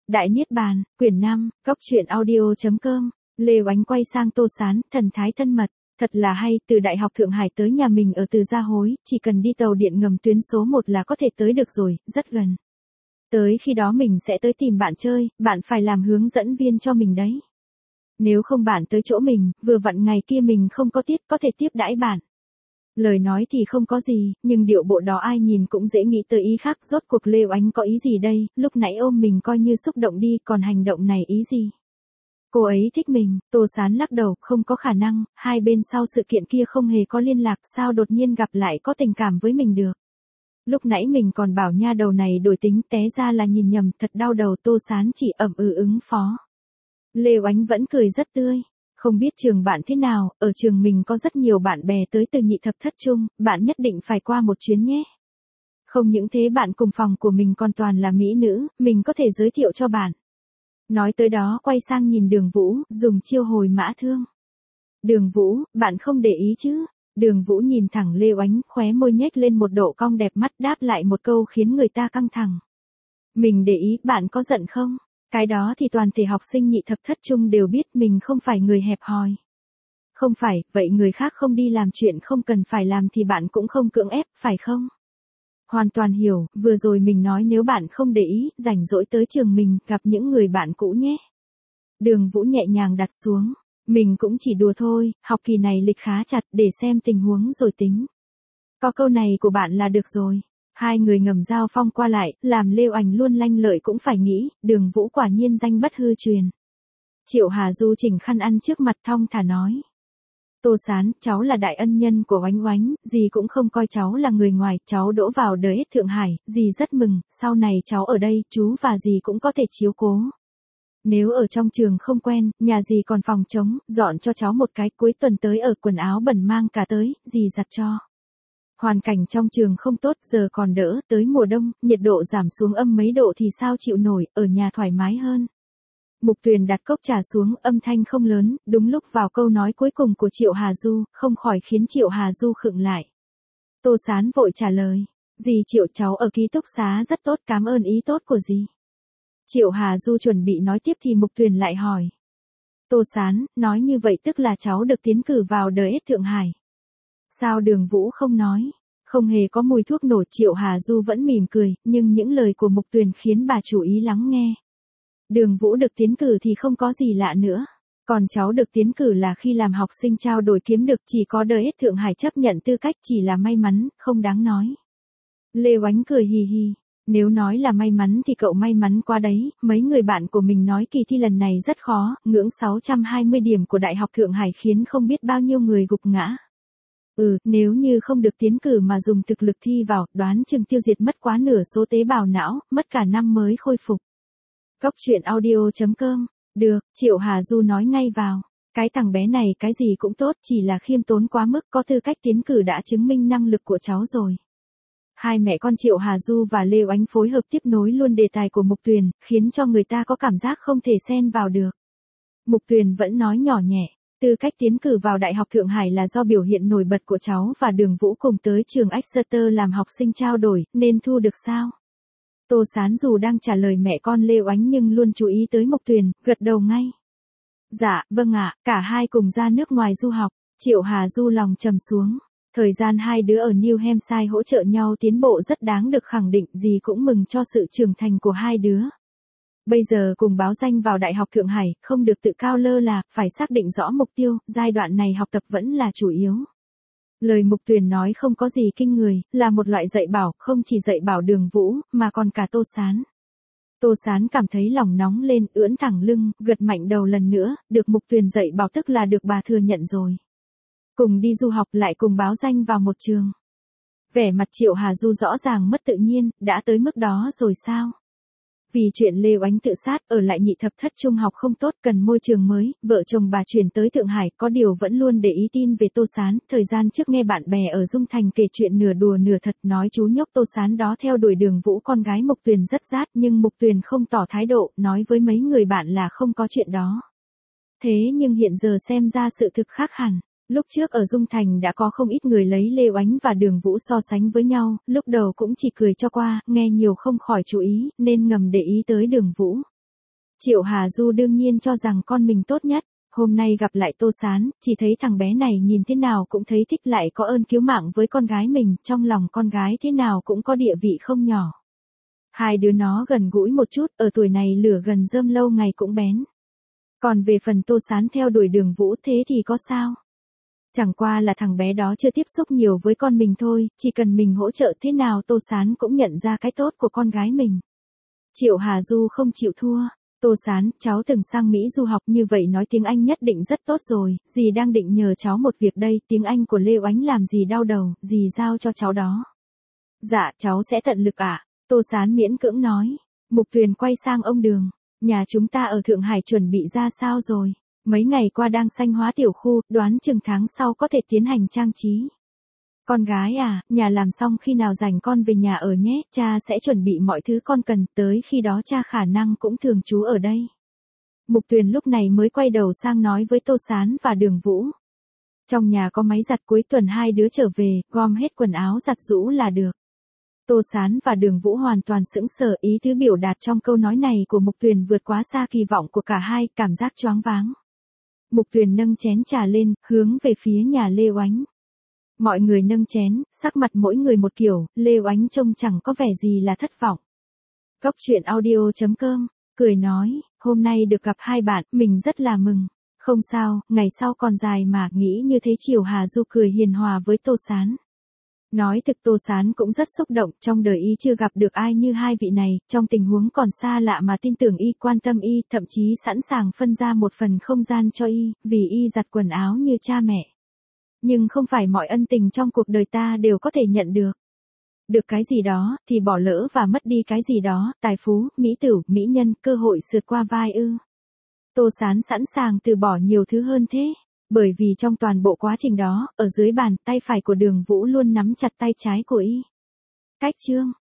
Đại Niết Bàn, quyển 5, Góc truyện audio.com, Lê Oánh quay sang Tô Sán, thần thái thân mật, thật là hay, từ Đại học Thượng Hải tới nhà mình ở Từ Gia Hối, chỉ cần đi tàu điện ngầm tuyến số 1 là có thể tới được rồi, rất gần. Tới khi đó mình sẽ tới tìm bạn chơi, bạn phải làm hướng dẫn viên cho mình đấy. Nếu không bạn tới chỗ mình, vừa vặn ngày kia mình không có tiết có thể tiếp đãi bạn. Lời nói thì không có gì, nhưng điệu bộ đó ai nhìn cũng dễ nghĩ tới ý khác, rốt cuộc Lê Oánh có ý gì đây, lúc nãy ôm mình coi như xúc động đi, còn hành động này ý gì? Cô ấy thích mình, Tô Sán lắc đầu, không có khả năng, hai bên sau sự kiện kia không hề có liên lạc, sao đột nhiên gặp lại có tình cảm với mình được. Lúc nãy mình còn bảo nha đầu này đổi tính, té ra là nhìn nhầm, thật đau đầu. Tô Sán chỉ ứng phó. Lê Oánh vẫn cười rất tươi. Không biết trường bạn thế nào, ở trường mình có rất nhiều bạn bè tới từ nhị thập thất trung, bạn nhất định phải qua một chuyến nhé. Không những thế bạn cùng phòng của mình còn toàn là mỹ nữ, mình có thể giới thiệu cho bạn. Nói tới đó quay sang nhìn Đường Vũ, dùng chiêu hồi mã thương. Đường Vũ, bạn không để ý chứ? Đường Vũ nhìn thẳng Lê Oánh, khóe môi nhếch lên một độ cong đẹp mắt, đáp lại một câu khiến người ta căng thẳng. Mình để ý, bạn có giận không? Cái đó thì toàn thể học sinh nhị thập thất trung đều biết, mình không phải người hẹp hòi. Không phải, vậy người khác không đi làm chuyện không cần phải làm thì bạn cũng không cưỡng ép, phải không? Hoàn toàn hiểu, vừa rồi mình nói nếu bạn không để ý, rảnh rỗi tới trường mình, gặp những người bạn cũ nhé. Đường Vũ nhẹ nhàng đặt xuống. Mình cũng chỉ đùa thôi, học kỳ này lịch khá chặt, để xem tình huống rồi tính. Có câu này của bạn là được rồi. Hai người ngầm giao phong qua lại, làm Lê Oánh luôn lanh lợi cũng phải nghĩ, Đường Vũ quả nhiên danh bất hư truyền. Triệu Hà Du chỉnh khăn ăn trước mặt thong thả nói. Tô Sán, cháu là đại ân nhân của Oánh Oánh, dì cũng không coi cháu là người ngoài, cháu đỗ vào đời Thượng Hải, dì rất mừng, sau này cháu ở đây, chú và dì cũng có thể chiếu cố. Nếu ở trong trường không quen, nhà dì còn phòng trống, dọn cho cháu một cái, cuối tuần tới ở quần áo bẩn mang cả tới, dì giặt cho. Hoàn cảnh trong trường không tốt, giờ còn đỡ, tới mùa đông, nhiệt độ giảm xuống âm mấy độ thì sao chịu nổi, ở nhà thoải mái hơn. Mục Tuyền đặt cốc trà xuống, âm thanh không lớn, đúng lúc vào câu nói cuối cùng của Triệu Hà Du, không khỏi khiến Triệu Hà Du khựng lại. Tô Sán vội trả lời, dì Triệu, cháu ở ký túc xá rất tốt, cảm ơn ý tốt của dì. Triệu Hà Du chuẩn bị nói tiếp thì Mục Tuyền lại hỏi. Tô Sán, nói như vậy tức là cháu được tiến cử vào đời Thượng Hải. Sao Đường Vũ không nói? Không hề có mùi thuốc nổ. Triệu Hà Du vẫn mỉm cười, nhưng những lời của Mục Tuyền khiến bà chú ý lắng nghe. Đường Vũ được tiến cử thì không có gì lạ nữa. Còn cháu được tiến cử là khi làm học sinh trao đổi kiếm được, chỉ có đời Thượng Hải chấp nhận tư cách, chỉ là may mắn, không đáng nói. Lê Oánh cười hì hì. Nếu nói là may mắn thì cậu may mắn quá đấy, mấy người bạn của mình nói kỳ thi lần này rất khó, ngưỡng 620 điểm của Đại học Thượng Hải khiến không biết bao nhiêu người gục ngã. Nếu như không được tiến cử mà dùng thực lực thi vào, đoán chừng tiêu diệt mất quá nửa số tế bào não, mất cả năm mới khôi phục. Góc truyện audio.com, được, Triệu Hà Du nói ngay vào. Cái thằng bé này cái gì cũng tốt, chỉ là khiêm tốn quá mức, có tư cách tiến cử đã chứng minh năng lực của cháu rồi. Hai mẹ con Triệu Hà Du và Lê Oánh phối hợp tiếp nối luôn đề tài của Mục Tuyền, khiến cho người ta có cảm giác không thể xen vào được. Mục Tuyền vẫn nói nhỏ nhẹ, tư cách tiến cử vào Đại học Thượng Hải là do biểu hiện nổi bật của cháu và Đường Vũ cùng tới trường Exeter làm học sinh trao đổi, nên thu được sao? Tô Sán dù đang trả lời mẹ con Lê Oánh nhưng luôn chú ý tới Mục Tuyền, gật đầu ngay. Dạ, vâng ạ, cả hai cùng ra nước ngoài du học. Triệu Hà Du lòng trầm xuống. Thời gian hai đứa ở New Hampshire hỗ trợ nhau tiến bộ rất đáng được khẳng định, dì cũng mừng cho sự trưởng thành của hai đứa. Bây giờ cùng báo danh vào Đại học Thượng Hải, không được tự cao lơ là, phải xác định rõ mục tiêu, giai đoạn này học tập vẫn là chủ yếu. Lời Mục Tuyền nói không có gì kinh người, là một loại dạy bảo, không chỉ dạy bảo Đường Vũ, mà còn cả Tô Sán. Tô Sán cảm thấy lòng nóng lên, ưỡn thẳng lưng, gật mạnh đầu lần nữa, được Mục Tuyền dạy bảo tức là được bà thừa nhận rồi. Cùng đi du học lại cùng báo danh vào một trường. Vẻ mặt Triệu Hà Du rõ ràng mất tự nhiên, đã tới mức đó rồi sao? Vì chuyện Lê Oánh tự sát, ở lại nhị thập thất trung học không tốt, cần môi trường mới, vợ chồng bà chuyển tới Thượng Hải, có điều vẫn luôn để ý tin về Tô Sán. Thời gian trước nghe bạn bè ở Dung Thành kể chuyện nửa đùa nửa thật, nói chú nhóc Tô Sán đó theo đuổi Đường Vũ con gái Mục Tuyền rất rát, nhưng Mục Tuyền không tỏ thái độ, nói với mấy người bạn là không có chuyện đó. Thế nhưng hiện giờ xem ra sự thực khác hẳn. Lúc trước ở Dung Thành đã có không ít người lấy Lê Oánh và Đường Vũ so sánh với nhau, lúc đầu cũng chỉ cười cho qua, nghe nhiều không khỏi chú ý, nên ngầm để ý tới Đường Vũ. Triệu Hà Du đương nhiên cho rằng con mình tốt nhất. Hôm nay gặp lại Tô Sán, chỉ thấy thằng bé này nhìn thế nào cũng thấy thích, lại có ơn cứu mạng với con gái mình, trong lòng con gái thế nào cũng có địa vị không nhỏ. Hai đứa nó gần gũi một chút, ở tuổi này lửa gần rơm lâu ngày cũng bén. Còn về phần Tô Sán theo đuổi Đường Vũ thế thì có sao? Chẳng qua là thằng bé đó chưa tiếp xúc nhiều với con mình thôi, chỉ cần mình hỗ trợ thế nào Tô Sán cũng nhận ra cái tốt của con gái mình. Triệu Hà Du không chịu thua. Tô Sán, cháu từng sang Mỹ du học như vậy nói tiếng Anh nhất định rất tốt rồi, dì đang định nhờ cháu một việc đây, tiếng Anh của Lê Oánh làm dì đau đầu, dì giao cho cháu đó. Dạ, cháu sẽ tận lực ạ. Tô Sán miễn cưỡng nói. Mục Tuyền quay sang ông Đường. Nhà chúng ta ở Thượng Hải chuẩn bị ra sao rồi? Mấy ngày qua đang xanh hóa tiểu khu, đoán chừng tháng sau có thể tiến hành trang trí. Con gái à, nhà làm xong khi nào rảnh con về nhà ở nhé, cha sẽ chuẩn bị mọi thứ con cần, tới khi đó cha khả năng cũng thường trú ở đây. Mục Tuyền lúc này mới quay đầu sang nói với Tô Sán và Đường Vũ. Trong nhà có máy giặt, cuối tuần hai đứa trở về, gom hết quần áo giặt giũ là được. Tô Sán và Đường Vũ hoàn toàn sững sờ, ý tứ biểu đạt trong câu nói này của Mục Tuyền vượt quá xa kỳ vọng của cả hai, cảm giác choáng váng. Mục Tuyền nâng chén trà lên, hướng về phía nhà Lê Oánh. Mọi người nâng chén, sắc mặt mỗi người một kiểu, Lê Oánh trông chẳng có vẻ gì là thất vọng. Cốc truyện audio.com, cười nói, hôm nay được gặp hai bạn, mình rất là mừng. Không sao, ngày sau còn dài mà, nghĩ như thế. Triệu Hà Du cười hiền hòa với Tô Sán. Nói thực Tô Sán cũng rất xúc động, trong đời y chưa gặp được ai như hai vị này, trong tình huống còn xa lạ mà tin tưởng y, quan tâm y, thậm chí sẵn sàng phân ra một phần không gian cho y, vì y giặt quần áo như cha mẹ. Nhưng không phải mọi ân tình trong cuộc đời ta đều có thể nhận được. Được cái gì đó, thì bỏ lỡ và mất đi cái gì đó, tài phú, mỹ tửu, mỹ nhân, cơ hội sượt qua vai ư. Tô Sán sẵn sàng từ bỏ nhiều thứ hơn thế. Bởi vì trong toàn bộ quá trình đó, ở dưới bàn tay phải của Đường Vũ luôn nắm chặt tay trái của y. Cách chương